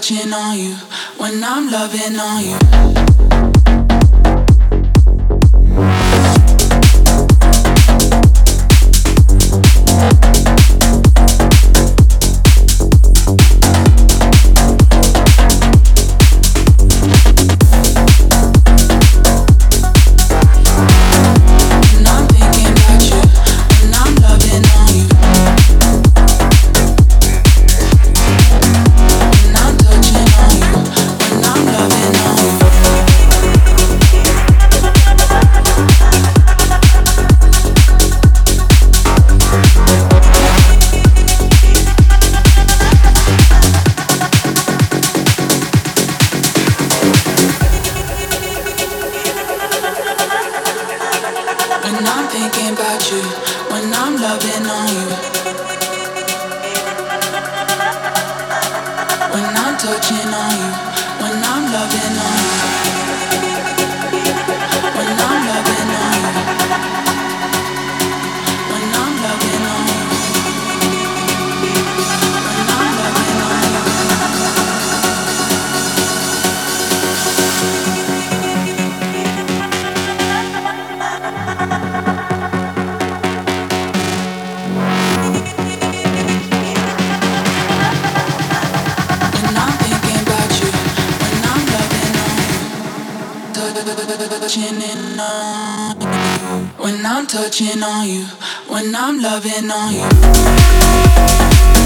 touching on you, when I'm loving on you. When I'm thinking about you, when I'm loving on you, when I'm touching on you, when I'm loving on you, when I'm loving on you, when I'm loving on you, when I'm loving on you. When I'm touching on you, when I'm loving on you.